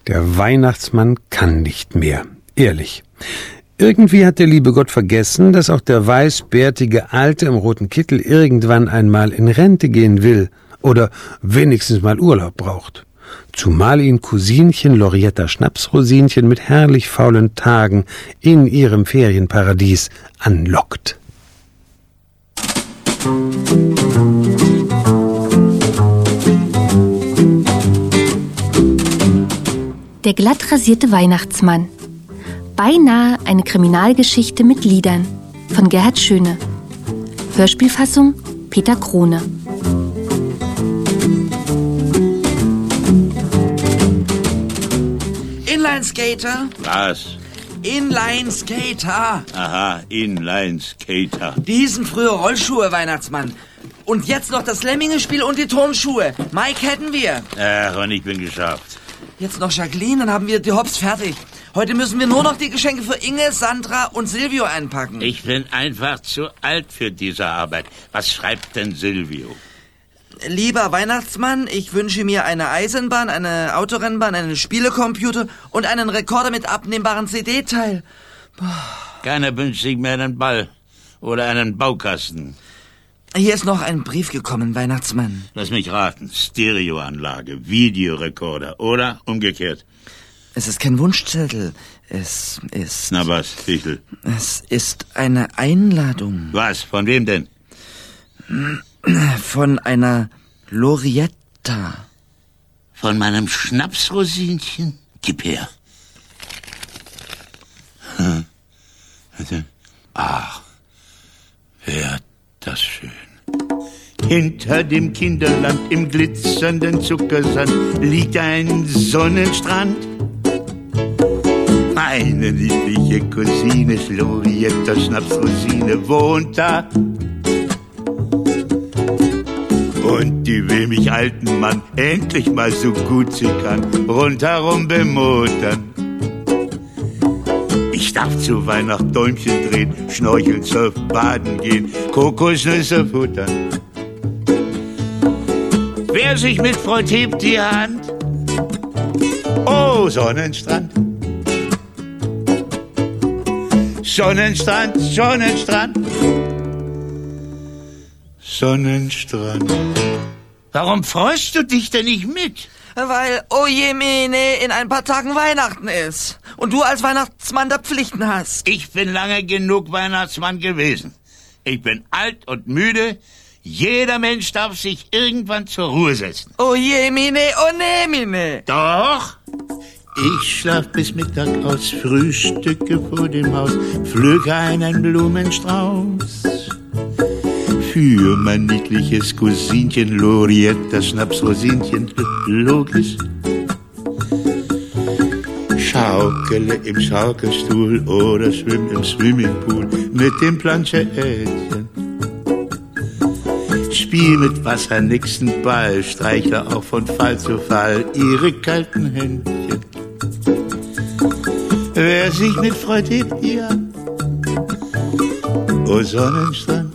Der Weihnachtsmann kann nicht mehr. Ehrlich. Irgendwie hat der liebe Gott vergessen, dass auch der weißbärtige Alte im roten Kittel irgendwann einmal in Rente gehen will oder wenigstens mal Urlaub braucht. Zumal ihn Cousinchen Lorietta Schnapsrosinchen mit herrlich faulen Tagen in ihrem Ferienparadies anlockt. Der glatt rasierte Weihnachtsmann. Beinahe eine Kriminalgeschichte mit Liedern von Gerhard Schöne. Hörspielfassung Peter Krone. Inlineskater? Was? Inlineskater. Aha, Inlineskater. Die hießen früher Rollschuhe, Weihnachtsmann. Und jetzt noch das Lemmingespiel und die Turnschuhe. Mike hätten wir. Ach, und ich bin geschafft. Jetzt noch Jacqueline, dann haben wir die Hops fertig. Heute müssen wir nur noch die Geschenke für Inge, Sandra und Silvio einpacken. Ich bin einfach zu alt für diese Arbeit. Was schreibt denn Silvio? Lieber Weihnachtsmann, ich wünsche mir eine Eisenbahn, eine Autorennbahn, einen Spielecomputer und einen Rekorder mit abnehmbaren CD-Teil. Keiner wünscht sich mehr einen Ball oder einen Baukasten. Hier ist noch ein Brief gekommen, Weihnachtsmann. Lass mich raten. Stereoanlage, Videorekorder oder umgekehrt. Es ist kein Wunschzettel. Es ist... Na was, Fichtel? Es ist eine Einladung. Was? Von wem denn? Von einer Lorietta. Von meinem Schnapsrosinchen? Gib her. Ach, wär das schön. Hinter dem Kinderland im glitzernden Zuckersand liegt ein Sonnenstrand. Meine niedliche Cousine Lorietta Schnapsrosine wohnt da. Und die will mich, alten Mann, endlich mal so gut sie kann, rundherum bemuttern. Ich darf zu Weihnachten Däumchen drehen, schnorcheln, surfen, baden gehen, Kokosnüsse futtern. Wer sich mitfreut, hebt die Hand. Oh, Sonnenstrand. Sonnenstrand, Sonnenstrand. Sonnenstrand. Warum freust du dich denn nicht mit? Weil, oh je mene, in ein paar Tagen Weihnachten ist. Und du als Weihnachtsmann da Pflichten hast. Ich bin lange genug Weihnachtsmann gewesen. Ich bin alt und müde. Jeder Mensch darf sich irgendwann zur Ruhe setzen. Oh je mene, oh ne mene. Doch. Ich schlaf bis Mittag aus, frühstücke vor dem Haus, pflücke einen Blumenstrauß. Für mein niedliches Cousinchen Lorietta Schnapsrosinchen, logisch. Schaukele im Schaukelstuhl oder schwimm im Swimmingpool mit dem Planschettchen. Spiel mit wassernixen Ball, streichle auch von Fall zu Fall ihre kalten Händchen. Wer sich mitfreut, hebt ihr an. Oh Sonnenstrand,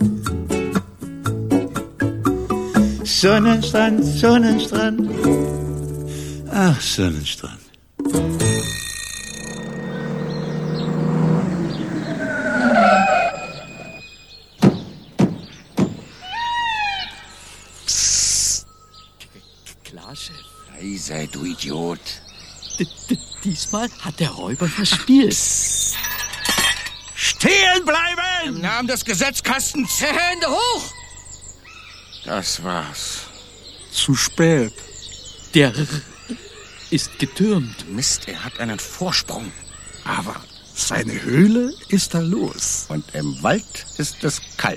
Sonnenstrand, Sonnenstrand. Ach, Sonnenstrand. Psst. Klar, Chef. Leise, du Idiot. Diesmal hat der Räuber verspielt. Psst. Stehen bleiben! Im Namen des Gesetzkastens. Hände hoch! Das war's. Zu spät. Der ist getürmt. Mist, er hat einen Vorsprung. Aber seine Höhle ist da los. Und im Wald ist es kalt.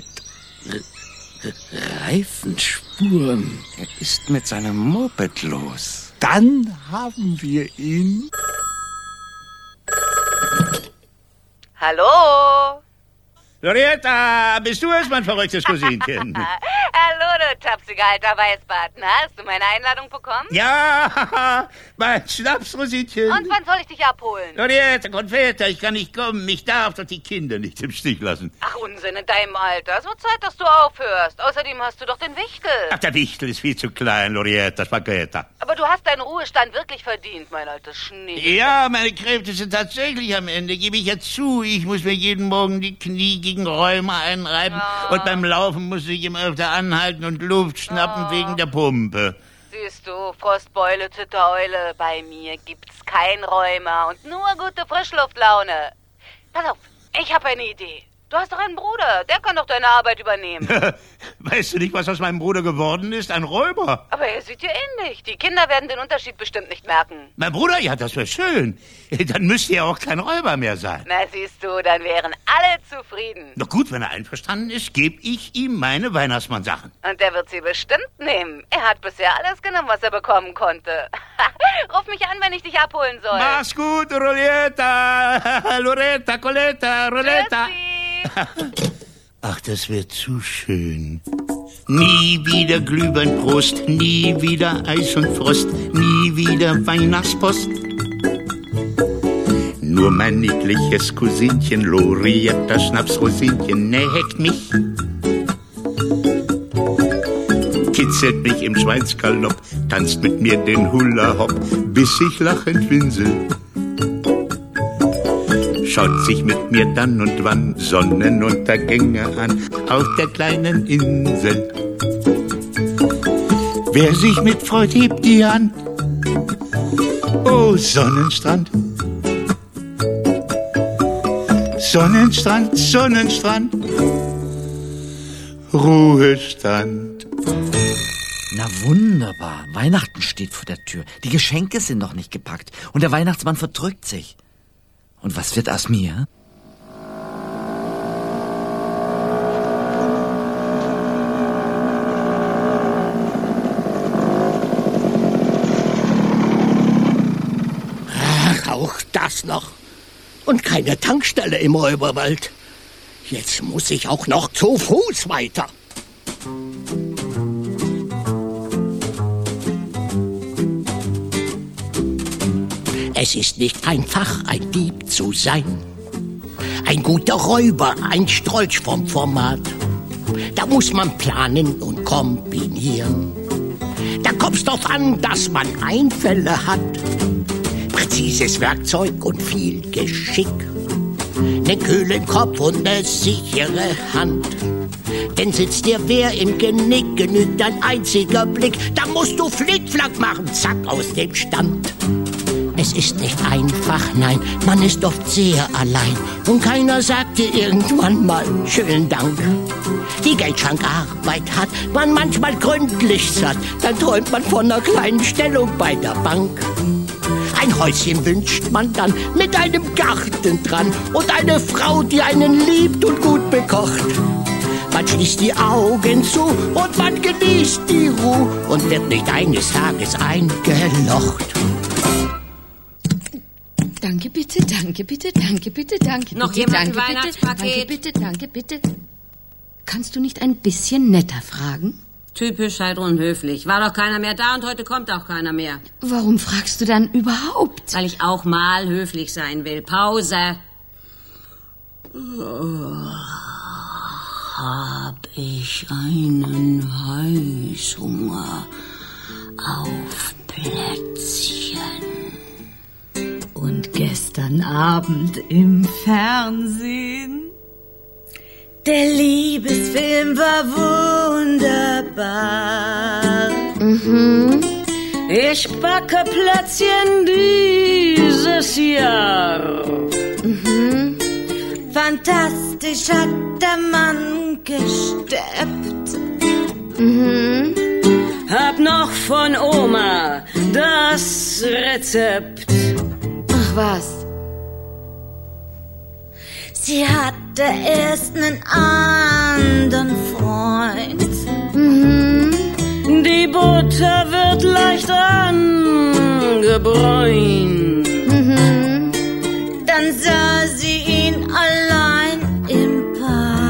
Reifenspuren. Er ist mit seinem Moped los. Dann haben wir ihn. Hallo? Loretta, bist du es, mein verrücktes Cousinchen? Hallo, du tapsiger alter Weißbart. Na, hast du meine Einladung bekommen? Ja, mein Schnapsrosinchen. Und wann soll ich dich abholen? Loretta, Confetta, ich kann nicht kommen. Ich darf doch die Kinder nicht im Stich lassen. Ach, Unsinn in deinem Alter. Es wird Zeit, dass du aufhörst. Außerdem hast du doch den Wichtel. Ach, der Wichtel ist viel zu klein, Loretta, Spagetta. Aber du hast deinen Ruhestand wirklich verdient, mein altes Schnee. Ja, meine Kräfte sind tatsächlich am Ende, gebe ich ja zu. Ich muss mir jeden Morgen die Knie gegen Rheuma einreiben. Und beim Laufen muss ich immer öfter anhalten und Luft schnappen wegen der Pumpe. Siehst du, Frostbeule, Zittereule, bei mir gibt's kein Rheuma und nur gute Frischluftlaune. Pass auf, ich habe eine Idee. Du hast doch einen Bruder, der kann doch deine Arbeit übernehmen. Weißt du nicht, was aus meinem Bruder geworden ist? Ein Räuber. Aber er sieht dir ähnlich. Die Kinder werden den Unterschied bestimmt nicht merken. Mein Bruder? Ja, das wäre schön. Dann müsste er auch kein Räuber mehr sein. Na, siehst du, dann wären alle zufrieden. Na gut, wenn er einverstanden ist, gebe ich ihm meine Weihnachtsmann-Sachen. Und der wird sie bestimmt nehmen. Er hat bisher alles genommen, was er bekommen konnte. Ruf mich an, wenn ich dich abholen soll. Mach's gut, Loretta. Loretta, Coletta, Roletta. Ach, das wird zu schön. Nie wieder Glühwein, Prost, nie wieder Eis und Frost, nie wieder Weihnachtspost. Nur mein niedliches Cousinchen, Loretta Schnapsrosinchen, neckt mich, kitzelt mich im Schweinsgalopp, tanzt mit mir den Hula-Hop, bis ich lachend winsel. Schaut sich mit mir dann und wann Sonnenuntergänge an auf der kleinen Insel. Wer sich mitfreut, hebt die Hand. Oh, Sonnenstrand. Sonnenstrand, Sonnenstrand. Ruhestand. Na wunderbar. Weihnachten steht vor der Tür. Die Geschenke sind noch nicht gepackt. Und der Weihnachtsmann verdrückt sich. Und was wird aus mir? Ach, auch das noch. Und keine Tankstelle im Räuberwald. Jetzt muss ich auch noch zu Fuß weiter. Es ist nicht einfach, ein Dieb zu sein. Ein guter Räuber, ein Strolch vom Format. Da muss man planen und kombinieren. Da kommt's drauf an, dass man Einfälle hat. Präzises Werkzeug und viel Geschick. Nen kühlen Kopf und ne sichere Hand. Denn sitzt dir wer im Genick, genügt ein einziger Blick. Da musst du Flickflack machen, zack, aus dem Stand. Es ist nicht einfach, nein, man ist oft sehr allein. Und keiner sagt dir irgendwann mal schönen Dank. Die Geldschankarbeit hat man manchmal gründlich satt. Dann träumt man von einer kleinen Stellung bei der Bank. Ein Häuschen wünscht man dann mit einem Garten dran. Und eine Frau, die einen liebt und gut bekocht. Man schließt die Augen zu und man genießt die Ruhe und wird nicht eines Tages eingelocht. Danke bitte, danke bitte, danke bitte, danke noch bitte, jemand danke ein Weihnachtspaket? bitte, danke bitte. Kannst du nicht ein bisschen netter fragen? Typisch halt unhöflich. War doch keiner mehr da und heute kommt auch keiner mehr. Warum fragst du dann überhaupt? Weil ich auch mal höflich sein will. Pause. Hab ich einen Heißhunger auf Plätzchen. Und gestern Abend im Fernsehen. Der Liebesfilm war wunderbar. Ich backe Plätzchen dieses Jahr. Fantastisch hat der Mann gesteppt. Hab noch von Oma das Rezept. Ach was. Sie hatte erst einen anderen Freund. Die Butter wird leicht angebräunt. Dann sah sie ihn allein im Park.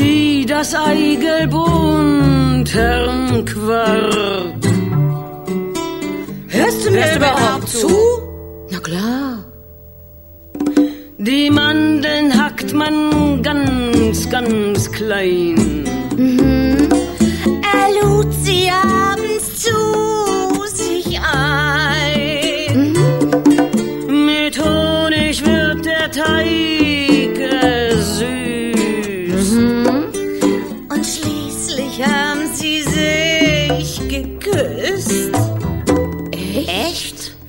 zieh das Eigelb unterm Quark. Hörst du mir überhaupt zu? Na klar. Die Mandeln hackt man ganz, ganz klein. Er lud sie abends zu sich ein. Mit Honig wird der Teig süß. Und schließlich haben sie sich geküsst. Echt?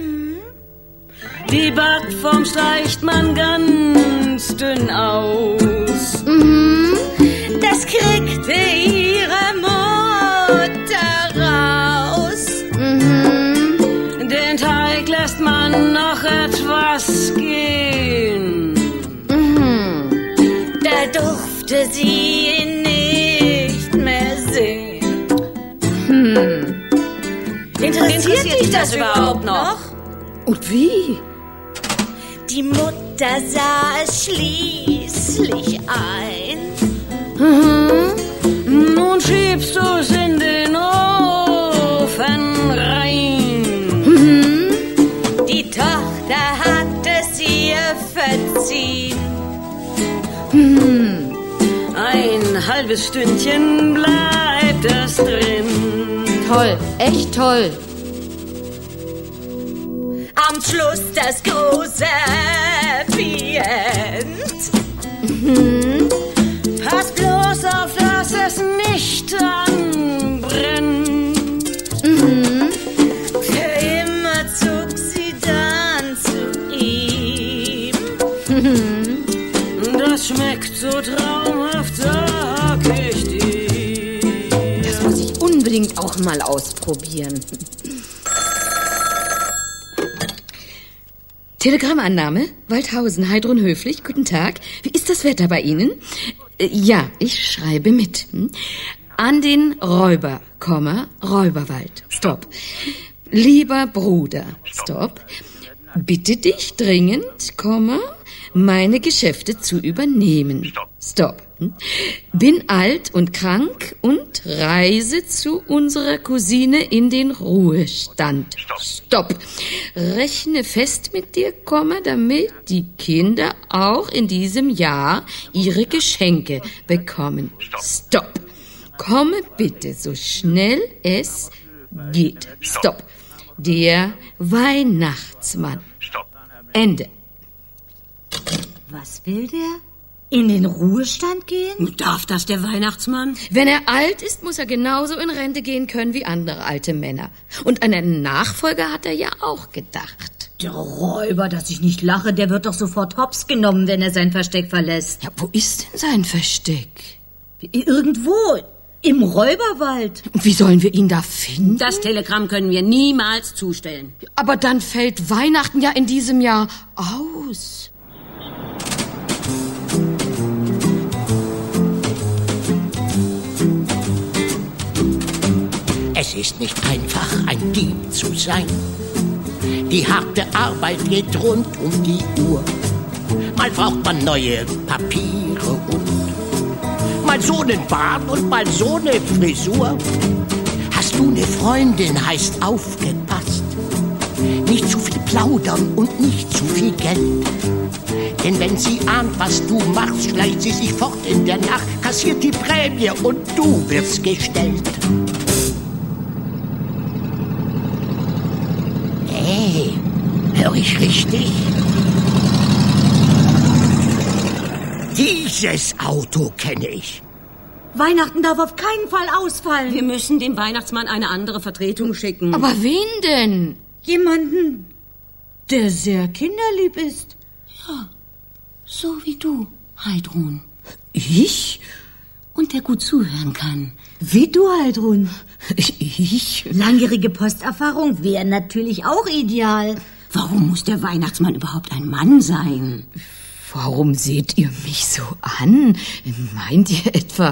Die Backform schleicht man ganz dünn aus. Das kriegte ihre Mutter raus. Den Teig lässt man noch etwas gehen. Da durfte sie ihn nicht mehr sehen. Interessiert dich das überhaupt noch? Und wie? Die Mutter sah es schließlich ein. Nun schiebst du's in den Ofen rein. Die Tochter hat es ihr verziehen. Ein halbes Stündchen bleibt es drin. Toll, echt toll. Am Schluss das große Happy End. Pass bloß auf, dass es nicht anbrennt. Für immer zog sie dann zu ihm. Das schmeckt so traumhaft, sag ich dir. Das muss ich unbedingt auch mal ausprobieren. Telegrammannahme, Waldhausen, Heidrun Höflich, guten Tag. Wie ist das Wetter bei Ihnen? Ja, ich schreibe mit. An den Räuber, Räuberwald, Stopp. Lieber Bruder, Stopp. Bitte dich dringend, meine Geschäfte zu übernehmen. Stopp. Bin alt und krank und reise zu unserer Cousine in den Ruhestand. Stopp. Rechne fest mit dir, damit die Kinder auch in diesem Jahr ihre Geschenke bekommen. Stopp. Komme bitte so schnell es geht. Stopp. Der Weihnachtsmann. Ende. Was will der? In den Ruhestand gehen? Darf das der Weihnachtsmann? Wenn er alt ist, muss er genauso in Rente gehen können wie andere alte Männer. Und an einen Nachfolger hat er ja auch gedacht. Der Räuber, dass ich nicht lache, der wird doch sofort hops genommen, wenn er sein Versteck verlässt. Ja, wo ist denn sein Versteck? Irgendwo. Im Räuberwald. Und wie sollen wir ihn da finden? Das Telegramm können wir niemals zustellen. Aber dann fällt Weihnachten ja in diesem Jahr aus. Es ist nicht einfach, ein Dieb zu sein. Die harte Arbeit geht rund um die Uhr. Mal braucht man neue Papiere und mal so einen Bart und mal so eine Frisur. Hast du eine Freundin, heißt aufgepasst. Nicht zu viel plaudern und nicht zu viel Geld. Denn wenn sie ahnt, was du machst, schleicht sie sich fort in der Nacht, kassiert die Prämie und du wirst gestellt. Hey, hör ich richtig? Dieses Auto kenne ich. Weihnachten darf auf keinen Fall ausfallen. Wir müssen dem Weihnachtsmann eine andere Vertretung schicken. Aber wen denn? Jemanden, der sehr kinderlieb ist. Ja, so wie du, Heidrun. Ich? Und der gut zuhören kann. Wie du, Heidrun. Ich? Langjährige Posterfahrung wäre natürlich auch ideal. Warum muss der Weihnachtsmann überhaupt ein Mann sein? Warum seht ihr mich so an? Meint ihr etwa...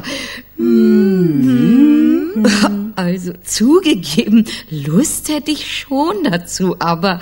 Also zugegeben, Lust hätte ich schon dazu, aber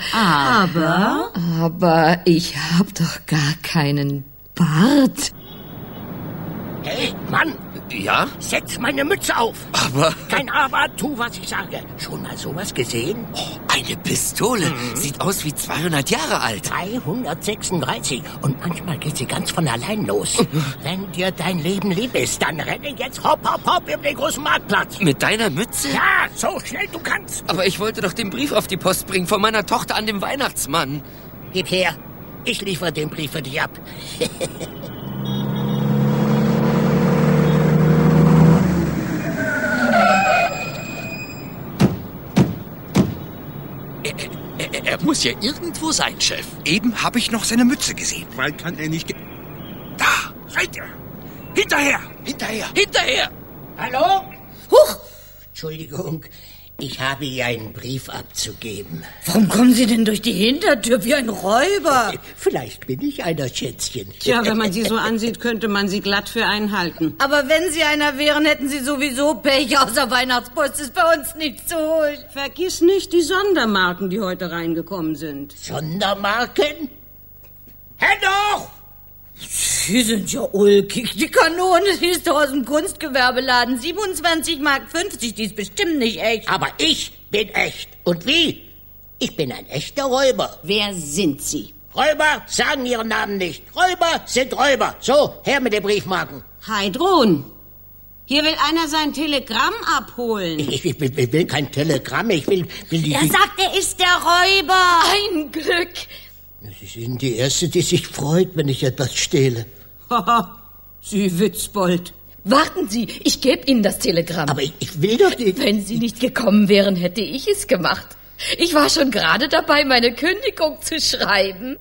ich hab doch gar keinen Bart. Hey, Mann! Ja? Setz meine Mütze auf! Aber... Kein Aber, tu, was ich sage. Schon mal sowas gesehen? Oh, eine Pistole. Sieht aus wie 200 Jahre alt. 336. Und manchmal geht sie ganz von allein los. Wenn dir dein Leben lieb ist, dann renne jetzt hopp, hopp, hopp über den großen Marktplatz. Mit deiner Mütze? Ja, so schnell du kannst. Aber ich wollte doch den Brief auf die Post bringen von meiner Tochter an den Weihnachtsmann. Gib her. Ich liefere den Brief für dich ab. Er muss ja irgendwo sein, Chef. Eben habe ich noch seine Mütze gesehen. Weit kann er nicht... Da, seid ihr! Hinterher! Hinterher! Hinterher! Hallo? Huch! Entschuldigung, ich habe hier einen Brief abzugeben. Warum kommen Sie denn durch die Hintertür wie ein Räuber? Vielleicht bin ich einer, Schätzchen. Tja, wenn man Sie so ansieht, könnte man Sie glatt für einen halten. Aber wenn Sie einer wären, hätten Sie sowieso Pech. Außer Weihnachtspost ist bei uns nichts zu holen. Vergiss nicht die Sondermarken, die heute reingekommen sind. Sondermarken? Hä doch! Sie sind ja ulkig. Die Kanone, die ist aus dem Kunstgewerbeladen. 27,50 Mark, die ist bestimmt nicht echt. Aber ich bin echt. Und wie? Ich bin ein echter Räuber. Wer sind Sie? Räuber sagen ihren Namen nicht. Räuber sind Räuber. So, her mit den Briefmarken. Heidrun, hier will einer sein Telegramm abholen. Ich will kein Telegramm, ich will die... Er sagt, er ist der Räuber. Ein Glück. Sie sind die Erste, die sich freut, wenn ich etwas stehle. Haha, Sie Witzbold. Warten Sie, ich gebe Ihnen das Telegramm. Aber ich will doch nicht... Wenn Sie nicht gekommen wären, hätte ich es gemacht. Ich war schon gerade dabei, meine Kündigung zu schreiben.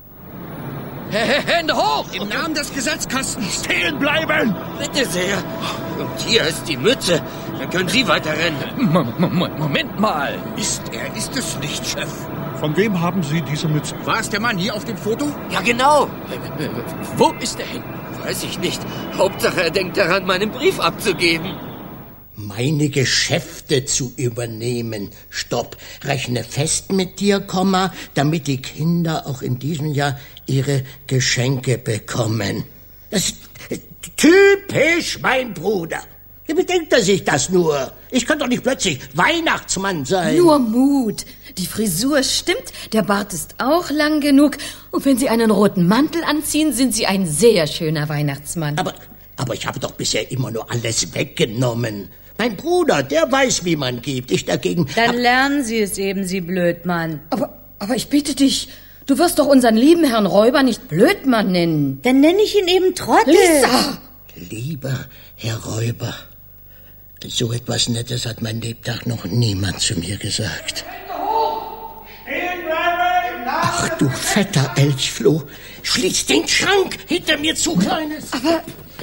Hände hoch! Im Namen des Gesetzkastens stehen bleiben! Bitte sehr. Und hier ist die Mütze. Dann können Sie weiter rennen. Moment mal. Ist es nicht, Chef? Von wem haben Sie diese Mütze? War es der Mann hier auf dem Foto? Ja, genau. Wo ist er hin? Weiß ich nicht. Hauptsache, er denkt daran, meinen Brief abzugeben. Meine Geschäfte zu übernehmen. Stopp. Rechne fest mit dir, damit die Kinder auch in diesem Jahr ihre Geschenke bekommen. Das ist typisch mein Bruder. Wie bedenkt er sich das nur? Ich kann doch nicht plötzlich Weihnachtsmann sein. Nur Mut. Die Frisur stimmt, der Bart ist auch lang genug. Und wenn Sie einen roten Mantel anziehen, sind Sie ein sehr schöner Weihnachtsmann. Aber ich habe doch bisher immer nur alles weggenommen. Mein Bruder, der weiß, wie man gibt. Ich dagegen... Dann lernen Sie es eben, Sie Blödmann. Aber ich bitte dich, du wirst doch unseren lieben Herrn Räuber nicht Blödmann nennen. Dann nenne ich ihn eben Trottel. Lisa! Lieber Herr Räuber, so etwas Nettes hat mein Lebtag noch niemand zu mir gesagt. Ach du fetter Elchfloh, schließ den Schrank hinter mir zu, Kleines. Aber...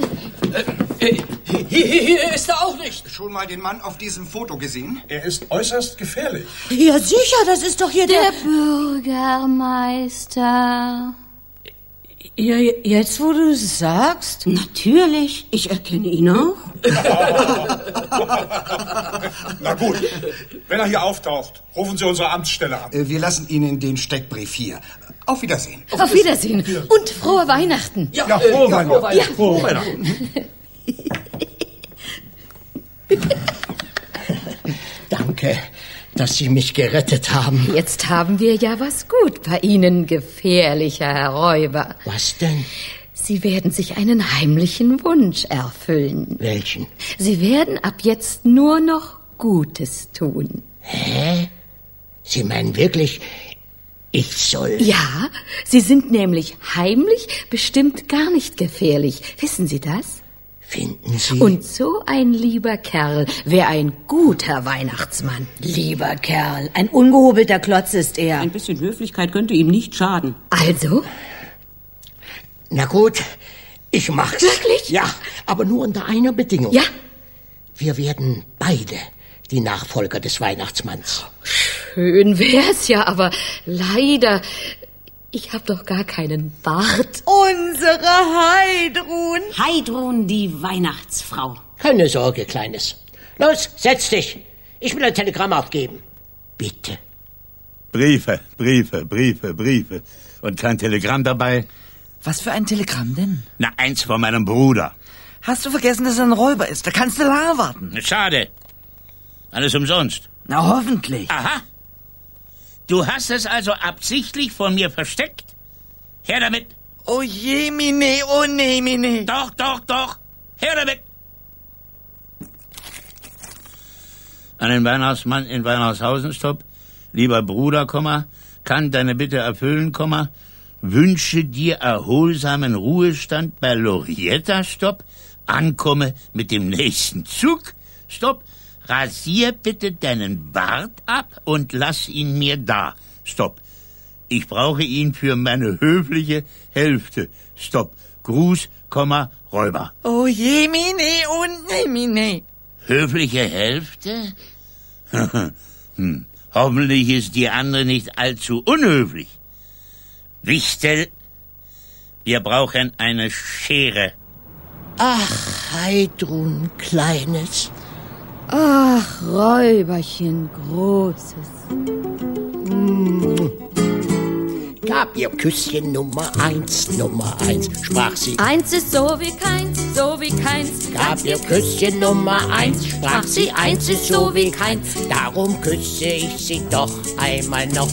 Hier ist er auch nicht. Schon mal den Mann auf diesem Foto gesehen? Er ist äußerst gefährlich. Ja, sicher, das ist doch hier der Bürgermeister. Ja, jetzt, wo du es sagst. Natürlich, ich erkenne ihn auch. Na gut, wenn er hier auftaucht, rufen Sie unsere Amtsstelle an. Wir lassen Ihnen den Steckbrief hier. Auf Wiedersehen. Auf Wiedersehen. Und frohe Weihnachten. Ja, frohe Weihnachten. Ja. Frohe Weihnachten. Danke, dass Sie mich gerettet haben. Jetzt haben wir ja was gut bei Ihnen, gefährlicher Herr Räuber. Was denn? Sie werden sich einen heimlichen Wunsch erfüllen. Welchen? Sie werden ab jetzt nur noch Gutes tun. Hä? Sie meinen wirklich, ich soll... Ja, Sie sind nämlich heimlich bestimmt gar nicht gefährlich. Wissen Sie das? Finden Sie? Und so ein lieber Kerl wäre ein guter Weihnachtsmann. Lieber Kerl, ein ungehobelter Klotz ist er. Ein bisschen Höflichkeit könnte ihm nicht schaden. Also? Na gut, ich mach's. Wirklich? Ja, aber nur unter einer Bedingung. Ja? Wir werden beide die Nachfolger des Weihnachtsmanns. Schön wär's ja, aber leider... Ich hab doch gar keinen Bart. Unsere Heidrun. Heidrun, die Weihnachtsfrau. Keine Sorge, Kleines. Los, setz dich. Ich will ein Telegramm aufgeben. Bitte. Briefe. Und kein Telegramm dabei? Was für ein Telegramm denn? Na, eins von meinem Bruder. Hast du vergessen, dass er ein Räuber ist? Da kannst du lange warten. Schade. Alles umsonst. Na, hoffentlich. Aha. Du hast es also absichtlich vor mir versteckt? Her damit. Oh je, Mine, oh nee, Mine. Doch. Her damit. An den Weihnachtsmann in Weihnachtshaus, Stopp. Lieber Bruder, kann deine Bitte erfüllen, wünsche dir erholsamen Ruhestand bei Lorietta, Stopp. Ankomme mit dem nächsten Zug, Stopp. Rasier bitte deinen Bart ab und lass ihn mir da, Stopp. Ich brauche ihn für meine höfliche Hälfte, Stopp. Gruß, Räuber. Oh je, Mine, oh nee, Mine. Höfliche Hälfte? Hoffentlich ist die andere nicht allzu unhöflich. Wichtel, wir brauchen eine Schere. Ach, Heidrun, Kleines. Ach, Räuberchen, Großes. Gab ihr Küsschen Nummer 1, sprach sie. 1 ist so wie keins, so wie keins. Gab ihr Küsschen Nummer 1, sprach sie. 1 ist so wie keins. Darum küsse ich sie doch einmal noch.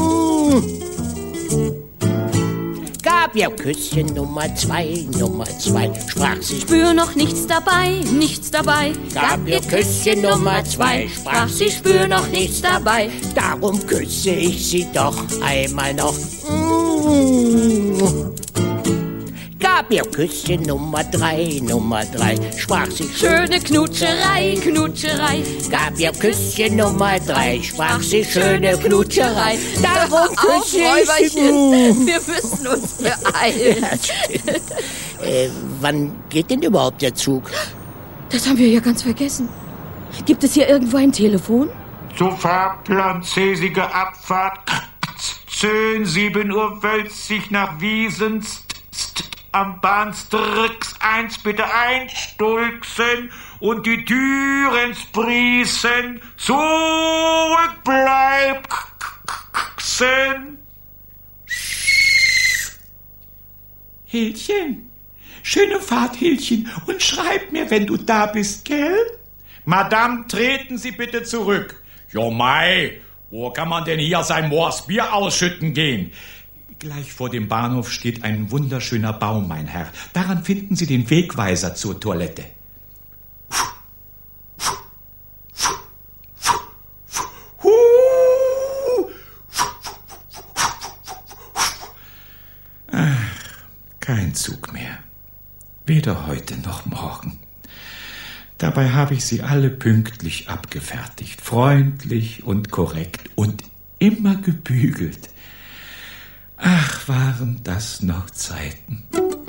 Gab ihr Küsschen Nummer 2, sprach sie. Spür noch nichts dabei, nichts dabei. Gab ihr Küsschen Nummer 2, sprach sie. Spür noch nichts dabei. Darum küsse ich sie doch einmal noch. Gab ihr Küsschen Nummer 3, sprach sie. Schöne Knutscherei, Knutscherei. Gab ihr Küsschen Nummer 3, sprach sie. Schöne Knutscherei. Darum küsse ich sie. Wir müssen uns beeilen. Wann geht denn überhaupt der Zug? Das haben wir ja ganz vergessen. Gibt es hier irgendwo ein Telefon? Zu Fahrplan C-Sige Abfahrt 7 Uhr wölzig nach Wiesen am Bahnstrix 1 bitte einstulzen und die Türen sprießen zurückbleibsen. Hilchen, schöne Fahrt, Hilchen, und schreib mir, wenn du da bist, gell? Madame, treten Sie bitte zurück. Jo mei, wo kann man denn hier sein Moors Bier ausschütten gehen? Gleich vor dem Bahnhof steht ein wunderschöner Baum, mein Herr. Daran finden Sie den Wegweiser zur Toilette. Ach, kein Zug mehr. Weder heute noch morgen. Dabei habe ich sie alle pünktlich abgefertigt, freundlich und korrekt und immer gebügelt. Ach, waren das noch Zeiten.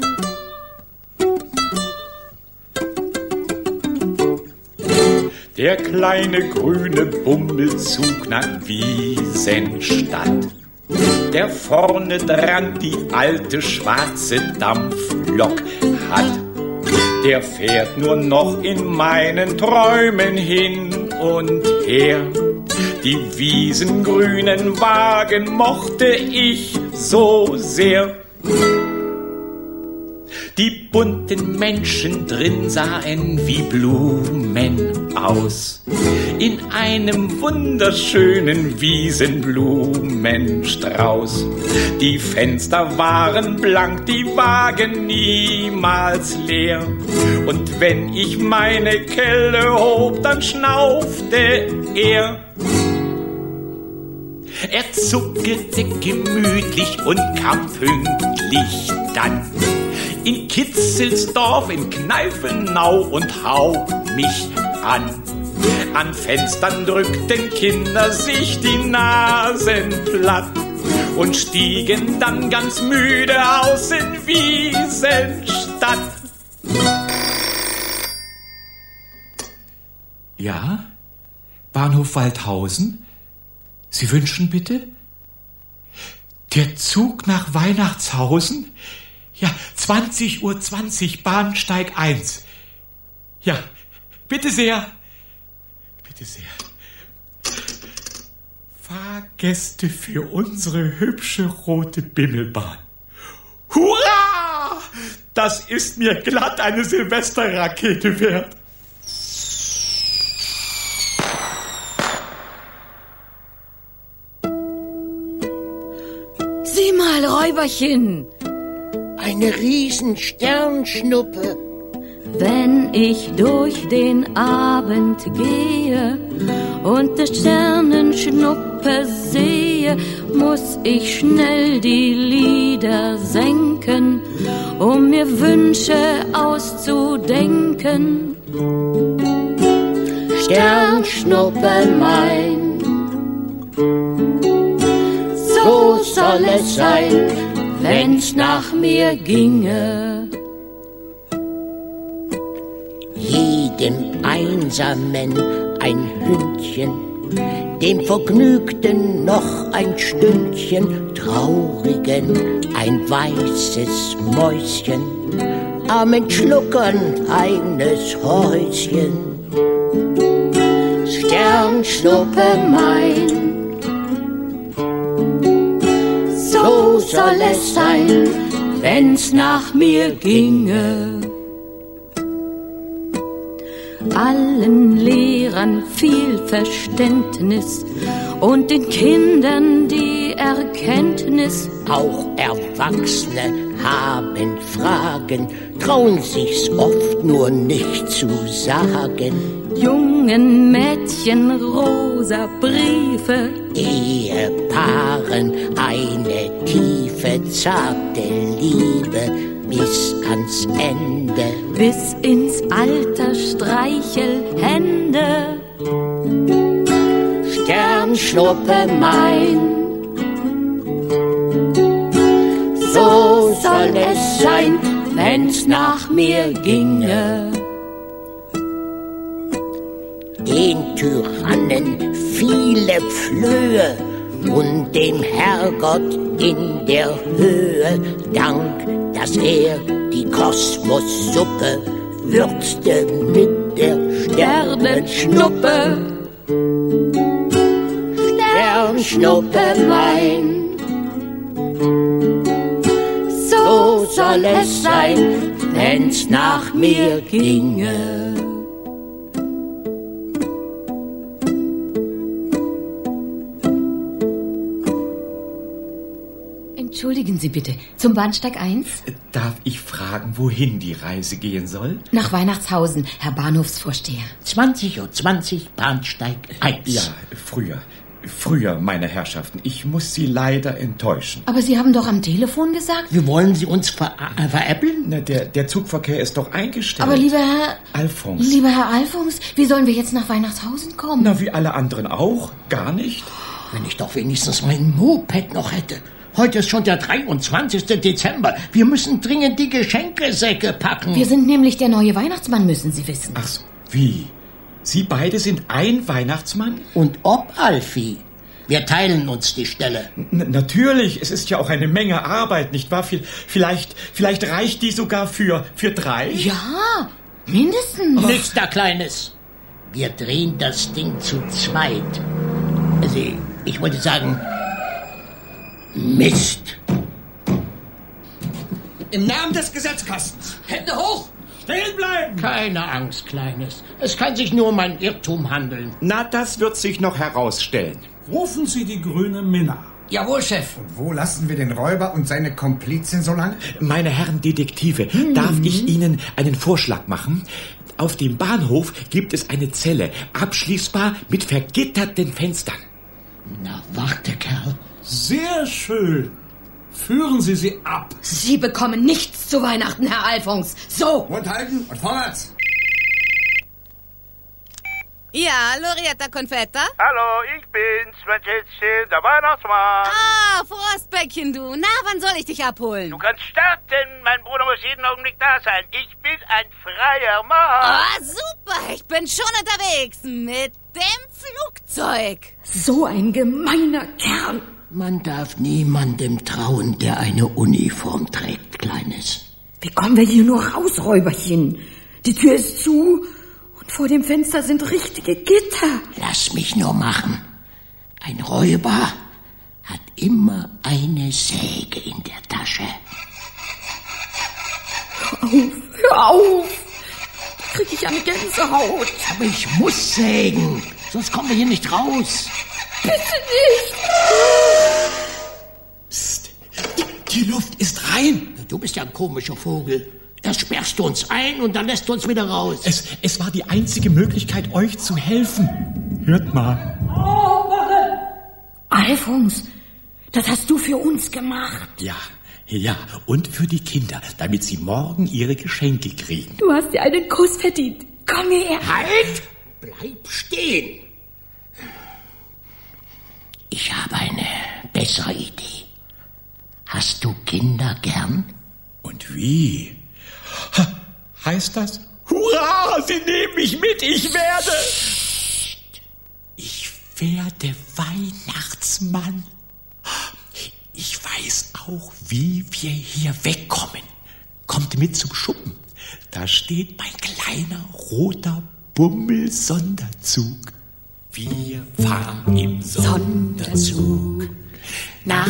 Der kleine grüne Bummelzug nach Wiesenstadt. Der vorne dran die alte schwarze Dampflok hat. Der fährt nur noch in meinen Träumen hin und her. Die wiesengrünen Wagen mochte ich so sehr. Die bunten Menschen drin sahen wie Blumen aus. In einem wunderschönen Wiesenblumenstrauß. Die Fenster waren blank, die Wagen niemals leer. Und wenn ich meine Kelle hob, dann schnaufte er. Er zuckerte gemütlich und kam pünktlich dann in Kitzelsdorf, in Kneifenau und hau mich an. An Fenstern drückten Kinder sich die Nasen platt und stiegen dann ganz müde aus in Wiesenstadt. Ja? Bahnhof Waldhausen? Sie wünschen bitte? Der Zug nach Weihnachtshausen? Ja, 20:20 Uhr, Bahnsteig 1. Ja, bitte sehr. Bitte sehr. Fahrgäste für unsere hübsche rote Bimmelbahn. Hurra! Das ist mir glatt eine Silvesterrakete wert. Sieh mal, Räuberchen. Eine Riesensternschnuppe. Wenn ich durch den Abend gehe und die Sternenschnuppe sehe, muss ich schnell die Lider senken, um mir Wünsche auszudenken. Sternschnuppe mein, so soll es sein, wenn's nach mir ginge. Jedem Einsamen ein Hündchen, dem Vergnügten noch ein Stündchen, Traurigen ein weißes Mäuschen, armen Schluckern eines Häuschen. Sternschnuppe mein, so soll es sein, wenn's nach mir ginge. Allen Lehrern viel Verständnis und den Kindern die Erkenntnis. Auch Erwachsene haben Fragen, trauen sich's oft nur nicht zu sagen. Jungen Mädchen rosa Briefe, Ehepaaren eine tiefe, zarte Liebe bis ans Ende. Bis ins Alter Streichelhände. Sternschnuppe mein, so soll es sein, wenn's nach mir ginge. Den Tyrannen viele Flöhe und dem Herrgott in der Höhe Dank, dass er die Kosmossuppe würzte mit der Sternenschnuppe. Sternschnuppe mein, so soll es sein, wenn's nach mir ginge. Entschuldigen Sie bitte, zum Bahnsteig 1? Darf ich fragen, wohin die Reise gehen soll? Nach Weihnachtshausen, Herr Bahnhofsvorsteher. 20:20 Uhr, Bahnsteig 1. Ja, früher, meine Herrschaften. Ich muss Sie leider enttäuschen. Aber Sie haben doch am Telefon gesagt... Wie wollen Sie uns veräppeln? Na, der Zugverkehr ist doch eingestellt. Aber lieber Herr... Alfons. Lieber Herr Alfons, wie sollen wir jetzt nach Weihnachtshausen kommen? Na, wie alle anderen auch. Gar nicht. Wenn ich doch wenigstens mein Moped noch hätte. Heute ist schon der 23. Dezember. Wir müssen dringend die Geschenkesäcke packen. Wir sind nämlich der neue Weihnachtsmann, müssen Sie wissen. Ach so, wie? Sie beide sind ein Weihnachtsmann? Und ob, Alfie? Wir teilen uns die Stelle. Natürlich, es ist ja auch eine Menge Arbeit, nicht wahr? Vielleicht reicht die sogar für 3? Ja, mindestens. Nichts da Kleines. Wir drehen das Ding zu zweit. Also, ich wollte sagen... Mist. Im Namen des Gesetzkastens. Hände hoch! Stehen bleiben! Keine Angst, Kleines. Es kann sich nur um ein Irrtum handeln. Na, das wird sich noch herausstellen. Rufen Sie die grüne Minna. Jawohl, Chef. Und wo lassen wir den Räuber und seine Komplizin so lange? Meine Herren Detektive, darf ich Ihnen einen Vorschlag machen? Auf dem Bahnhof gibt es eine Zelle, abschließbar mit vergitterten Fenstern. Na, warte, Kerl. Sehr schön. Führen Sie sie ab. Sie bekommen nichts zu Weihnachten, Herr Alfons. So. Mund halten und vorwärts. Ja, Lorietta Confetta? Hallo, ich bin's, Schätzchen, der Weihnachtsmann. Ah, Frostbäckchen, du. Na, wann soll ich dich abholen? Du kannst starten, mein Bruder muss jeden Augenblick da sein. Ich bin ein freier Mann. Ah, super, ich bin schon unterwegs mit dem Flugzeug. So ein gemeiner Kerl. Man darf niemandem trauen, der eine Uniform trägt, Kleines. Wie kommen wir hier nur raus, Räuberchen? Die Tür ist zu und vor dem Fenster sind richtige Gitter. Lass mich nur machen. Ein Räuber hat immer eine Säge in der Tasche. hör auf. Da krieg ich eine Gänsehaut. Aber ich muss sägen, sonst kommen wir hier nicht raus. Bitte nicht. Psst, die Luft ist rein. Du bist ja ein komischer Vogel. Erst sperrst du uns ein und dann lässt du uns wieder raus. Es war die einzige Möglichkeit, euch zu helfen. Hört mal. Alfons, das hast du für uns gemacht. Ja, und für die Kinder, damit sie morgen ihre Geschenke kriegen. Du hast dir einen Kuss verdient. Komm her. Halt! Bleib stehen. Ich habe eine bessere Idee. Hast du Kinder gern? Und wie? Heißt das? Hurra, sie nehmen mich mit, ich werde Weihnachtsmann. Ich weiß auch, wie wir hier wegkommen. Kommt mit zum Schuppen. Da steht mein kleiner roter Bummel-Sonderzug. Wir fahren im Sonderzug nach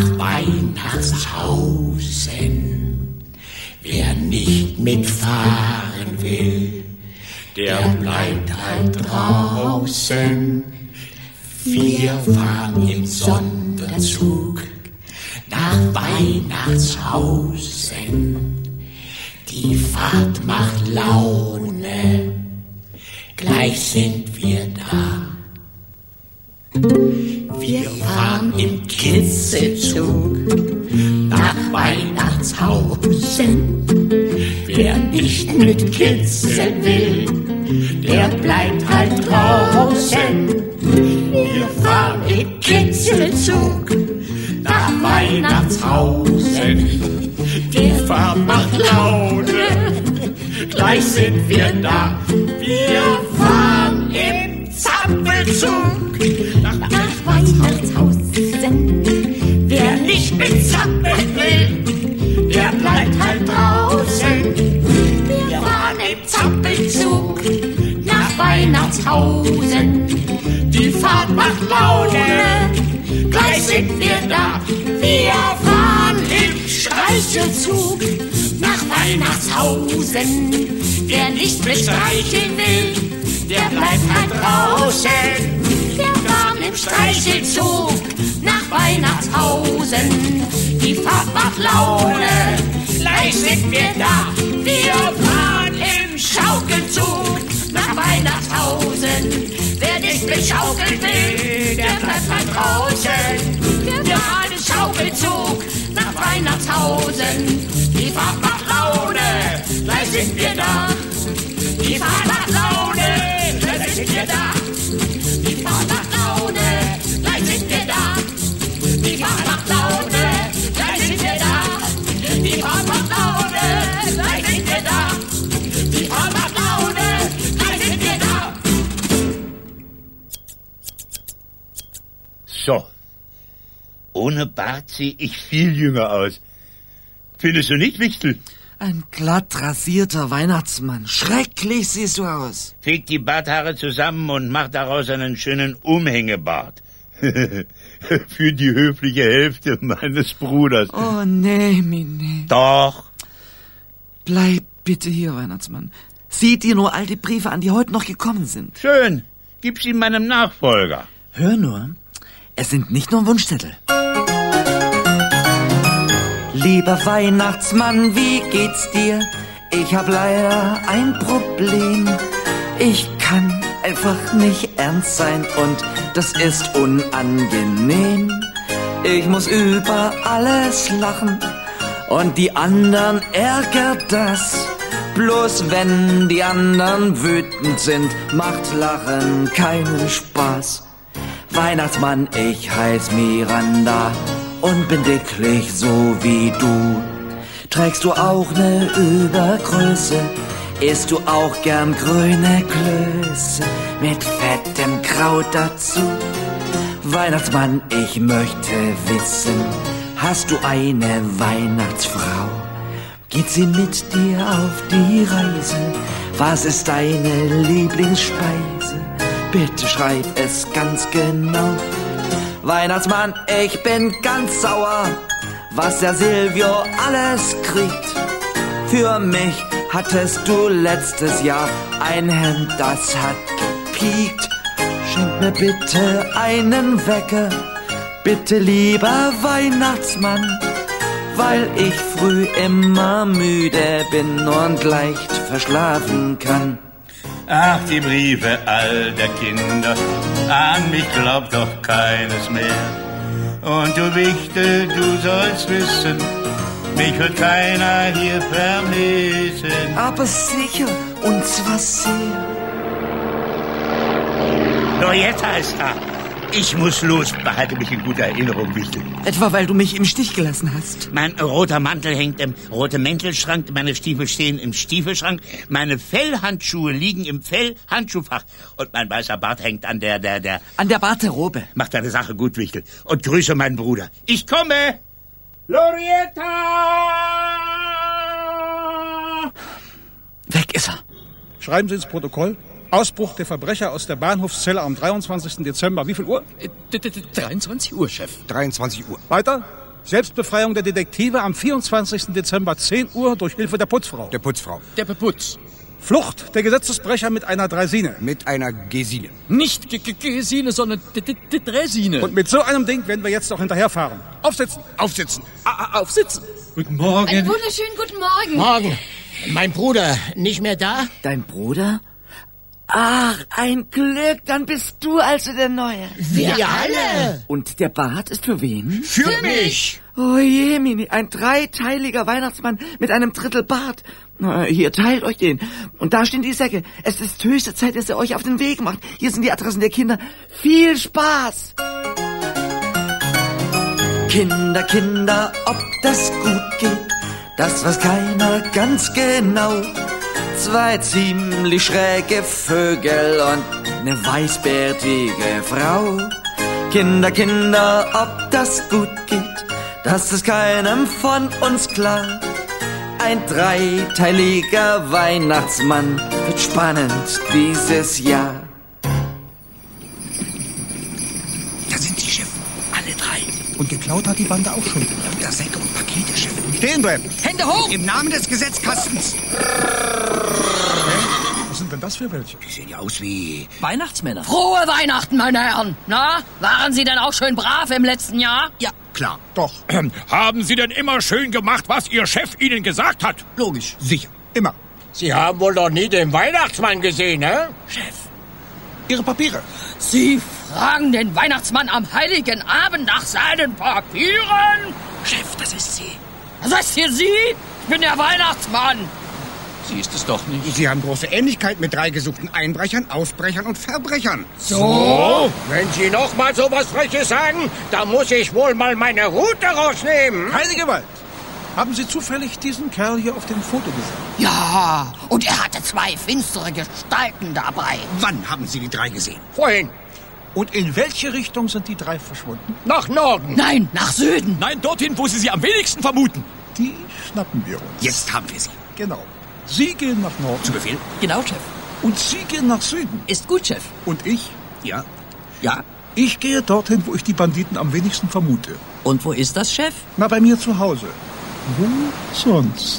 Weihnachtshausen. Wer nicht mitfahren will, der bleibt halt draußen. Wir fahren im Sonderzug nach Weihnachtshausen. Die Fahrt macht Laune, gleich sind wir da. Wir fahren im Kitzelzug nach Weihnachtshausen. Wer nicht mit kitzeln will, der bleibt halt draußen. Wir fahren im Kitzelzug nach Weihnachtshausen. Die Fahrt macht Laune, gleich sind wir da. Wir fahren im Zappelzug nach Weihnachtshausen. Wer nicht mit Zappeln will, der bleibt halt draußen. Wir fahren im Zappelzug nach Weihnachtshausen. Die Fahrt macht Laune, gleich sind wir da. Wir fahren im Streichelzug nach Weihnachtshausen. Wer nicht mit streicheln will, der bleibt halt draußen. Wir fahren im Streichelzug nach Weihnachtshausen. Die Fahrt macht Laune, gleich sind wir da. Wir fahren im Schaukelzug nach Weihnachtshausen. Wer nicht mit schaukeln will, der bleibt halt draußen. Wir fahren im Schaukelzug nach Weihnachtshausen. Die Fahrt macht Laune, gleich sind wir da. Die Fahrt macht Laune, gleich sind wir da. Die Fahrt macht Laune, gleich sind wir da. Die Fahrt macht Laune, gleich sind wir da. Die Fahrt macht Laune, gleich sind wir da. Die Fahrt macht Laune, gleich sind wir da. So. Ohne Bart sehe ich viel jünger aus. Findest du nicht, Wichtel? Ein glatt rasierter Weihnachtsmann. Schrecklich siehst du aus. Feg die Barthaare zusammen und mach daraus einen schönen Umhängebart. Für die höfliche Hälfte meines Bruders. Oh, nee, Mine. Doch. Bleib bitte hier, Weihnachtsmann. Sieh dir nur all die Briefe an, die heute noch gekommen sind. Schön. Gib sie meinem Nachfolger. Hör nur, es sind nicht nur Wunschzettel. Lieber Weihnachtsmann, wie geht's dir? Ich hab leider ein Problem. Ich kann einfach nicht ernst sein und das ist unangenehm. Ich muss über alles lachen und die anderen ärgert das. Bloß wenn die anderen wütend sind, macht Lachen keinen Spaß. Weihnachtsmann, ich heiß Miranda und bin dicklich so wie du. Trägst du auch ne Übergröße? Isst du auch gern grüne Klöße mit fettem Kraut dazu? Weihnachtsmann, ich möchte wissen, hast du eine Weihnachtsfrau? Geht sie mit dir auf die Reise? Was ist deine Lieblingsspeise? Bitte schreib es ganz genau. Weihnachtsmann, ich bin ganz sauer, was der Silvio alles kriegt. Für mich Hattest du letztes Jahr ein Hemd, das hat gepiekt? Schenk mir bitte einen Wecker, bitte lieber Weihnachtsmann, weil ich früh immer müde bin und leicht verschlafen kann. Ach, die Briefe all der Kinder, an mich glaubt doch keines mehr. Und du Wichtel, du sollst wissen, mich wird keiner hier vermissen. Aber sicher, und zwar sehr. Lorietta ist da. Ich muss los. Behalte mich in guter Erinnerung, Wichtel. Etwa, weil du mich im Stich gelassen hast? Mein roter Mantel hängt im roten Mäntelschrank, meine Stiefel stehen im Stiefelschrank, meine Fellhandschuhe liegen im Fellhandschuhfach und mein weißer Bart hängt an der... An der Garderobe. Mach deine Sache gut, Wichtel. Und grüße meinen Bruder. Ich komme! Lorietta! Weg ist er. Schreiben Sie ins Protokoll. Ausbruch der Verbrecher aus der Bahnhofszelle am 23. Dezember. Wie viel Uhr? 23 Uhr, Chef. 23 Uhr. Weiter. Selbstbefreiung der Detektive am 24. Dezember 10 Uhr durch Hilfe der Putzfrau. Der Putzfrau. Der Beputz. Flucht der Gesetzesbrecher mit einer Draisine. Mit einer Gesine. Nicht Gesine, sondern Draisine. Und mit so einem Ding werden wir jetzt auch hinterherfahren. Aufsitzen. Aufsitzen. Aufsitzen. Guten Morgen. Einen wunderschönen guten Morgen. Morgen. Mein Bruder nicht mehr da? Dein Bruder? Ach, ein Glück, dann bist du also der Neue. Wir alle. Und der Bart ist für wen? Für mich. Oh je, Mini, ein dreiteiliger Weihnachtsmann mit einem Drittel Bart. Na, hier, teilt euch den. Und da stehen die Säcke. Es ist höchste Zeit, dass ihr euch auf den Weg macht. Hier sind die Adressen der Kinder. Viel Spaß! Kinder, Kinder, ob das gut geht, das weiß keiner ganz genau. Zwei ziemlich schräge Vögel und eine weißbärtige Frau. Kinder, Kinder, ob das gut geht, das ist keinem von uns klar. Ein dreiteiliger Weihnachtsmann wird spannend dieses Jahr. Da sind sie, Chef. Alle drei. Und geklaut hat die Bande auch schon. Da Säcke und Pakete, Chef. Stehen bleiben. Hände hoch. Im Namen des Gesetzkastens. Was sind denn das für welche? Die sehen ja aus wie... Weihnachtsmänner. Frohe Weihnachten, meine Herren. Na, waren Sie denn auch schön brav im letzten Jahr? Ja, klar. Doch. Haben Sie denn immer schön gemacht, was Ihr Chef Ihnen gesagt hat? Logisch. Sicher. Immer. Sie haben wohl noch nie den Weihnachtsmann gesehen, ne? Chef. Ihre Papiere. Sie fragen den Weihnachtsmann am Heiligen Abend nach seinen Papieren? Chef, das ist sie. Was heißt hier Sie? Ich bin der Weihnachtsmann. Sie ist es doch nicht. Sie haben große Ähnlichkeit mit 3 gesuchten Einbrechern, Ausbrechern und Verbrechern. So? Wenn Sie noch mal so was Freches sagen, dann muss ich wohl mal meine Rute rausnehmen. Keine Gewalt. Haben Sie zufällig diesen Kerl hier auf dem Foto gesehen? Ja, und er hatte 2 finstere Gestalten dabei. Wann haben Sie die 3 gesehen? Vorhin. Und in welche Richtung sind die 3 verschwunden? Nach Norden. Nein, nach Süden. Nein, dorthin, wo Sie sie am wenigsten vermuten. Die schnappen wir uns. Jetzt haben wir sie. Genau. Sie gehen nach Norden. Zu Befehl. Genau, Chef. Und Sie gehen nach Süden. Ist gut, Chef. Und ich? Ja. Ja. Ich gehe dorthin, wo ich die Banditen am wenigsten vermute. Und wo ist das, Chef? Na, bei mir zu Hause. Wo sonst?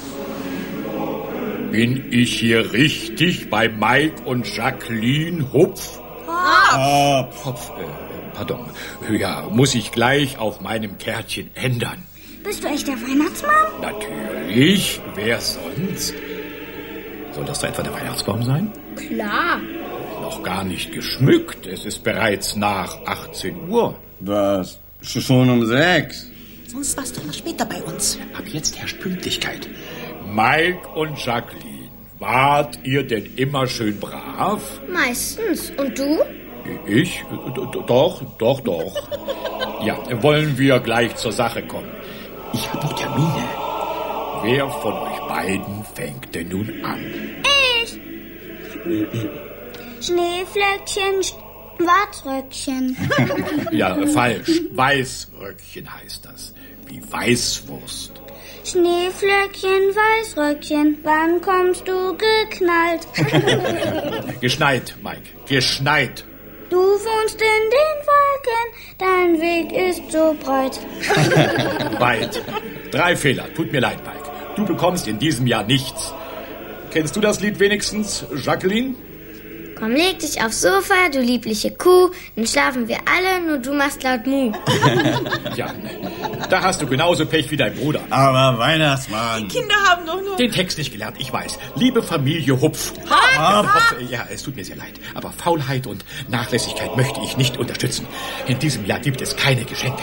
Bin ich hier richtig bei Mike und Jacqueline Hupf? Hopf, pardon. Ja, muss ich gleich auf meinem Kärtchen ändern. Bist du echt der Weihnachtsmann? Natürlich, wer sonst? Soll das da etwa der Weihnachtsbaum sein? Klar. Noch gar nicht geschmückt, es ist bereits nach 18 Uhr. Was? Schon um 6? Sonst warst du immer später bei uns. Ab jetzt herrscht Pünktlichkeit. Mike und Jacqueline, wart ihr denn immer schön brav? Meistens. Und du? Ich? Doch. Ja, wollen wir gleich zur Sache kommen. Ich habe noch Termine. Wer von euch beiden fängt denn nun an? Ich. Schneeflöckchen, Schwarzröckchen. Ja, falsch. Weißröckchen heißt das. Wie Weißwurst. Schneeflöckchen, Weißröckchen, wann kommst du geknallt? Geschneit, Mike, geschneit. Du wohnst in den Wolken, dein Weg ist so breit. Weit. 3 Fehler, tut mir leid, Mike. Du bekommst in diesem Jahr nichts. Kennst du das Lied wenigstens, Jacqueline? Komm, leg dich aufs Sofa, du liebliche Kuh, dann schlafen wir alle, nur du machst laut Mu. Ja, da hast du genauso Pech wie dein Bruder. Aber Weihnachtsmann. Die Kinder haben doch nur... Den Text nicht gelernt, ich weiß. Liebe Familie Hupf. Ja, es tut mir sehr leid. Aber Faulheit und Nachlässigkeit möchte ich nicht unterstützen. In diesem Jahr gibt es keine Geschenke.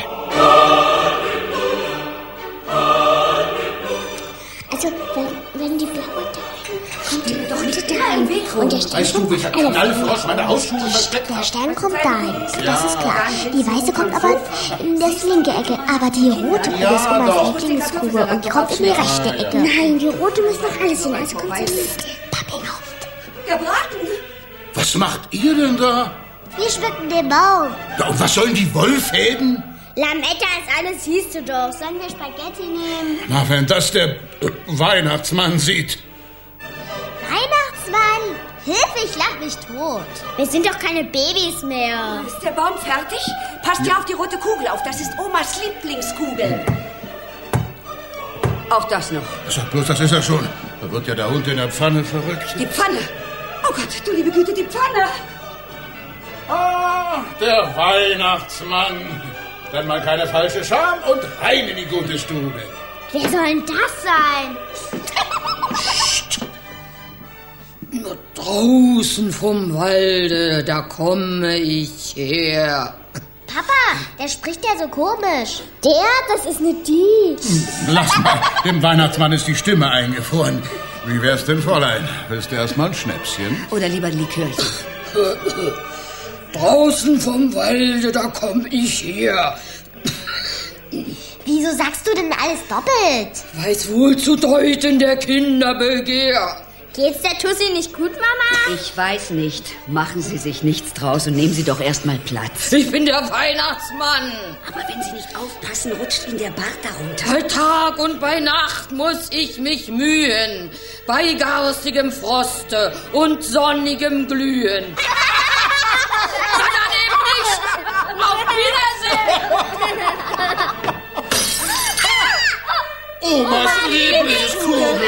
Also, wenn die blaue kommt die doch nicht da einen Weg rum. Und der Stern weißt du, welcher Knallfrosch meine Hausschuhe versteckt hat? Der Stern kommt dahin, das ist klar. Die weiße kommt aber in das linke Ecke. Aber die rote Kugel ist Omas Lieblingskugel und die kommt in die rechte Ecke. Nein, die rote muss noch alles hin. Also kommt sie Papi auf. Der Braten. Was macht ihr denn da? Wir schmücken den Baum. Ja, und was sollen die Wollfäden? Lametta ist alles, siehst du doch. Sollen wir Spaghetti nehmen? Na, wenn das der Weihnachtsmann sieht. Weihnachtsmann! Hilfe, ich lach mich tot. Wir sind doch keine Babys mehr. Ist der Baum fertig? Passt ja auf die rote Kugel auf. Das ist Omas Lieblingskugel. Auch das noch. Sag bloß, das ist er schon. Da wird ja der Hund in der Pfanne verrückt. Die Pfanne. Oh Gott, du liebe Güte, die Pfanne. Ah, der Weihnachtsmann. Dann mal keine falsche Scham und rein in die gute Stube. Wer soll denn das sein? Na, draußen vom Walde, da komme ich her. Papa, der spricht ja so komisch. Das ist nicht die. Lass mal, dem Weihnachtsmann ist die Stimme eingefroren. Wie wär's denn, Fräulein? Willst du erst mal ein Schnäpschen? Oder lieber ein Likörchen? Draußen vom Walde, da komm ich her. Wieso sagst du denn alles doppelt? Weiß wohl zu deuten der Kinderbegehr. Geht's der Tussi nicht gut, Mama? Ich weiß nicht. Machen Sie sich nichts draus und nehmen Sie doch erst mal Platz. Ich bin der Weihnachtsmann. Aber wenn Sie nicht aufpassen, rutscht Ihnen der Bart darunter. Bei Tag und bei Nacht muss ich mich mühen. Bei garstigem Froste und sonnigem Glühen. Na dann eben nicht. Auf Wiedersehen. Omas Lieblingskugel.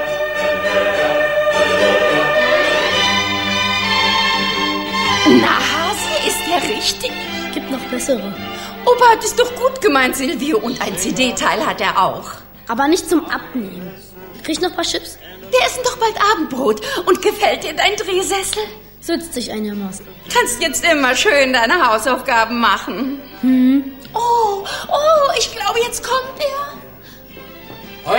Na, Hasi, ist der richtig? Gibt noch bessere. Opa hat es doch gut gemeint, Silvio. Und ein CD-Teil hat er auch. Aber nicht zum Abnehmen. Krieg ich noch ein paar Chips? Wir essen doch bald Abendbrot. Und gefällt dir dein Drehsessel? Sitzt sich einigermaßen. Kannst jetzt immer schön deine Hausaufgaben machen. Oh, ich glaube, jetzt kommt er. Hoi,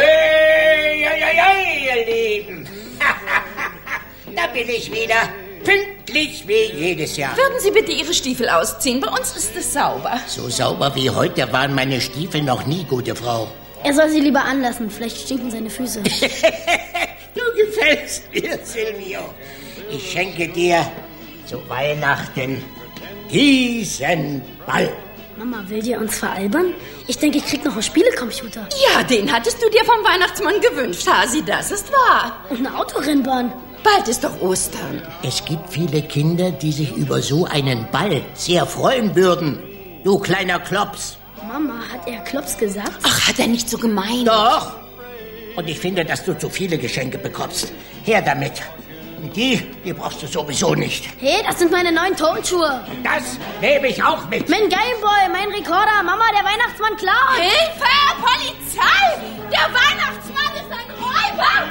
ihr Lieben. Da bin ich wieder. Pünktlich wie jedes Jahr. Würden Sie bitte Ihre Stiefel ausziehen? Bei uns ist es sauber. So sauber wie heute waren meine Stiefel noch nie, gute Frau. Er soll sie lieber anlassen. Vielleicht stinken seine Füße. Du gefällst mir, Silvio. Ich schenke dir zu Weihnachten diesen Ball. Mama, will dir uns veralbern? Ich denke, ich krieg noch einen Spielecomputer. Ja, den hattest du dir vom Weihnachtsmann gewünscht, Hasi, das ist wahr. Und eine Autorennbahn. Bald ist doch Ostern. Es gibt viele Kinder, die sich über so einen Ball sehr freuen würden. Du kleiner Klops. Mama, hat er Klops gesagt? Ach, hat er nicht so gemeint. Doch. Und ich finde, dass du zu viele Geschenke bekommst. Her damit. Und die brauchst du sowieso nicht. Hey, das sind meine neuen Turnschuhe. Das nehme ich auch mit. Mein Gameboy, mein Rekorder. Mama, der Weihnachtsmann klaut. Hilfe, Polizei! Der Weihnachtsmann ist ein Räuber!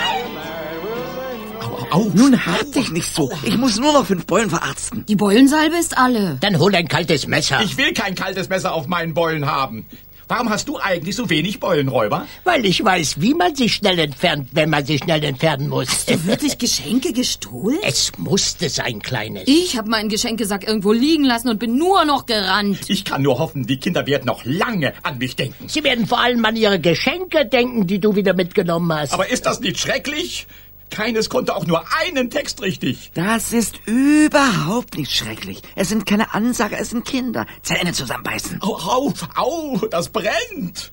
Au. Nun halt dich nicht so. Ich muss nur noch 5 Beulen verarzten. Die Beulensalbe ist alle. Dann hol ein kaltes Messer. Ich will kein kaltes Messer auf meinen Beulen haben. Warum hast du eigentlich so wenig Beulenräuber? Weil ich weiß, wie man sie schnell entfernt, wenn man sie schnell entfernen muss. Hast du wirklich Geschenke gestohlen? Es musste sein, Kleines. Ich habe meinen Geschenkesack irgendwo liegen lassen und bin nur noch gerannt. Ich kann nur hoffen, die Kinder werden noch lange an mich denken. Sie werden vor allem an ihre Geschenke denken, die du wieder mitgenommen hast. Aber ist das nicht schrecklich? Keines konnte auch nur einen Text richtig. Das ist überhaupt nicht schrecklich. Es sind keine Ansager, es sind Kinder. Zähne zusammenbeißen. Au, das brennt.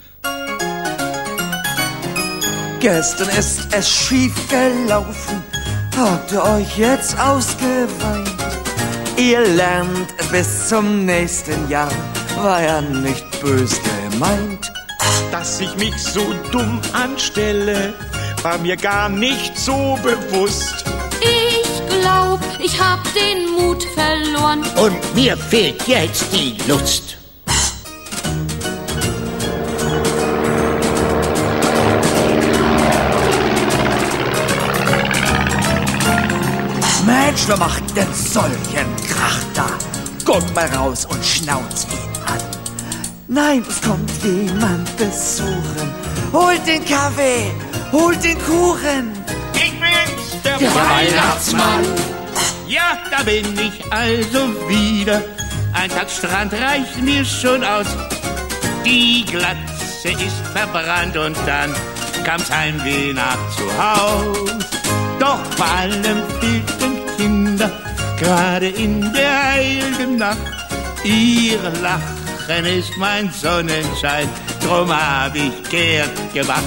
Gestern ist es schief gelaufen, habt ihr euch jetzt ausgeweint? Ihr lernt es bis zum nächsten Jahr, war ja nicht bös gemeint. Dass ich mich so dumm anstelle war mir gar nicht so bewusst. Ich glaub, ich hab den Mut verloren. Und mir fehlt jetzt die Lust. Mensch, wer macht denn solchen Krach da? Guck mal raus und schnauz ihn an. Nein, es kommt jemand besuchen. Holt den Kaffee, holt den Kuchen. Ich bin's, der Weihnachtsmann. Ja, da bin ich also wieder. Ein Tag Strand reicht mir schon aus. Die Glatze ist verbrannt und dann kam's Heimweh nach zu Haus. Doch vor allem fehlten Kinder, gerade in der heiligen Nacht. Ihr Lachen ist mein Sonnenschein, drum hab ich kehrt gemacht.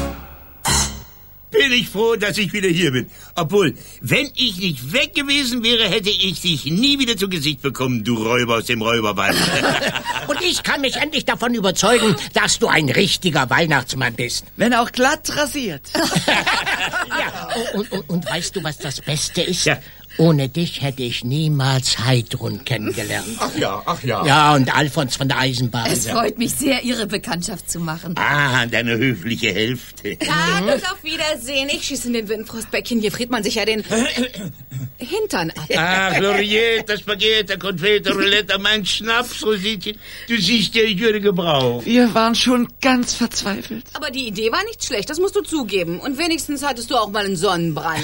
Bin ich froh, dass ich wieder hier bin. Obwohl, wenn ich nicht weg gewesen wäre, hätte ich dich nie wieder zu Gesicht bekommen, du Räuber aus dem Räuberwald. Und ich kann mich endlich davon überzeugen, dass du ein richtiger Weihnachtsmann bist. Wenn auch glatt rasiert. Ja, und weißt du, was das Beste ist? Ja. Ohne dich hätte ich niemals Heidrun kennengelernt. Ach ja. Ja, und Alfons von der Eisenbahn. Es freut mich sehr, Ihre Bekanntschaft zu machen. Ah, deine höfliche Hälfte. Tag und auf Wiedersehen. Ich schieße in den Windfrostbäckchen. Hier friert man sich ja den Hintern ab. Ach, Glorietta, Spaghetti, Confete, Roulette, mein Schnaps, Rositchen. Du siehst ja, ich würde gebraucht. Wir waren schon ganz verzweifelt. Aber die Idee war nicht schlecht, das musst du zugeben. Und wenigstens hattest du auch mal einen Sonnenbrand.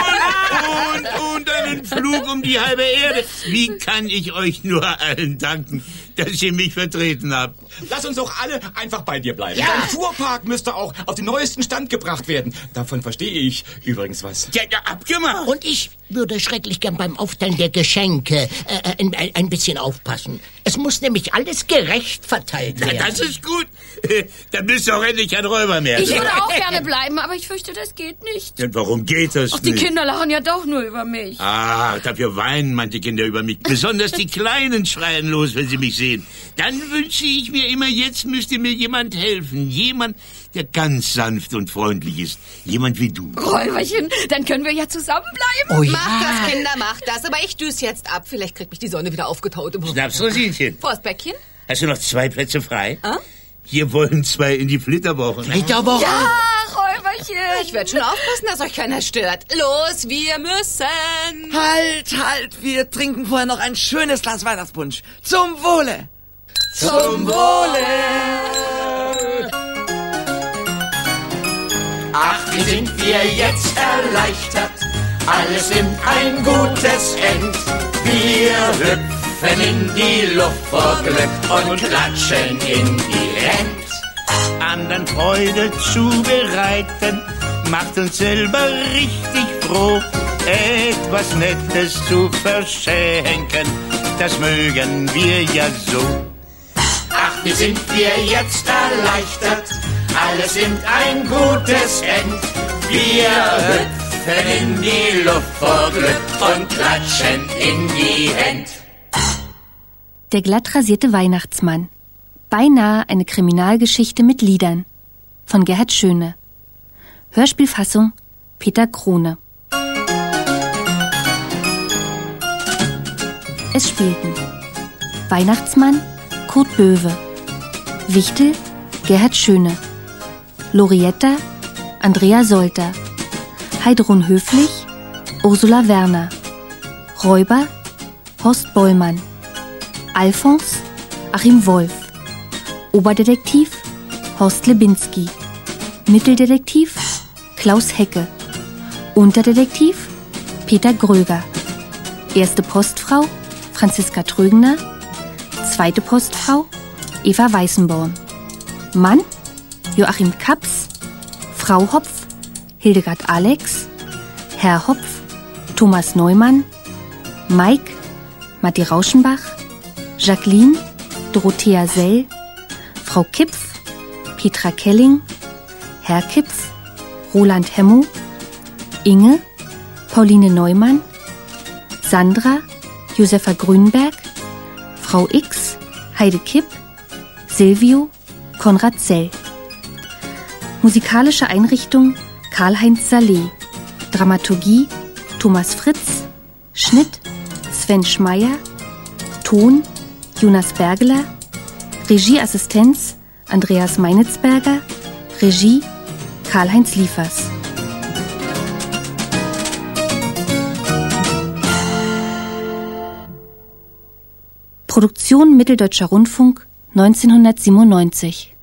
Und einen Flug um die halbe Erde. Wie kann ich euch nur allen danken, dass ihr mich vertreten habt? Lass uns doch alle einfach bei dir bleiben. Ja. Dein Fuhrpark müsste auch auf den neuesten Stand gebracht werden. Davon verstehe ich übrigens was. Ja, abgemacht. Und ich würde schrecklich gern beim Aufteilen der Geschenke ein bisschen aufpassen. Es muss nämlich alles gerecht verteilt werden. Ja, das ist gut. Dann bist du auch endlich ein Räuber mehr. Ich würde auch gerne bleiben, aber ich fürchte, das geht nicht. Denn warum geht das Ach, die nicht? Kinder lachen ja doch nur über mich. Ah, dafür weinen manche Kinder über mich. Besonders die Kleinen schreien los, wenn sie mich sehen. Dann wünsche ich mir immer, jetzt müsste mir jemand helfen. Jemand, der ganz sanft und freundlich ist. Jemand wie du. Räuberchen, dann können wir ja zusammenbleiben. Oh ja. Macht das, Kinder, macht das. Aber ich düse jetzt ab. Vielleicht kriegt mich die Sonne wieder aufgetaut. Schnaps, Rosinchen. Frostbäckchen? Hast du noch 2 Plätze frei? Hier wollen 2 in die Flitterwoche. Flitterwoche? Ja, Räuberchen. Ich werde schon aufpassen, dass euch keiner stört. Los, wir müssen. Halt, wir trinken vorher noch ein schönes Glas Weihnachtspunsch. Zum Wohle. Zum Wohle. Ach, wie sind wir jetzt erleichtert. Alles nimmt ein gutes End. Wir hüpfen in die Luft vor Glück und klatschen in die Hand. Anderen Freude zu bereiten, macht uns selber richtig froh. Etwas Nettes zu verschenken, das mögen wir ja so. Ach, wie sind wir jetzt erleichtert. Alles nimmt ein gutes End. Wir hüpfen in die Luft vor Glück und klatschen in die Hand. Der glatt rasierte Weihnachtsmann. Beinahe eine Kriminalgeschichte mit Liedern. Von Gerhard Schöne. Hörspielfassung Peter Krone. Es spielten Weihnachtsmann Kurt Böwe, Wichtel Gerhard Schöne, Glorietta Andrea Solter, Heidrun Höflich Ursula Werner, Räuber Horst Bollmann, Alfons Achim Wolf, Oberdetektiv Horst Lebinski, Mitteldetektiv Klaus Hecke, Unterdetektiv Peter Gröger, Erste Postfrau Franziska Trögner, Zweite Postfrau Eva Weißenborn, Mann Joachim Kaps, Frau Hopf Hildegard Alex, Herr Hopf Thomas Neumann, Mike Matti Rauschenbach, Jacqueline Dorothea Sell, Frau Kipf Petra Kelling, Herr Kipf Roland Hemmo, Inge Pauline Neumann, Sandra Josefa Grünberg, Frau X Heide Kipp, Silvio Konrad Zell. Musikalische Einrichtung Karl-Heinz Saleh. Dramaturgie Thomas Fritz. Schnitt Sven Schmeier. Ton Jonas Bergeler. Regieassistenz Andreas Meinitzberger. Regie Karl-Heinz Liefers. Produktion Mitteldeutscher Rundfunk 1997.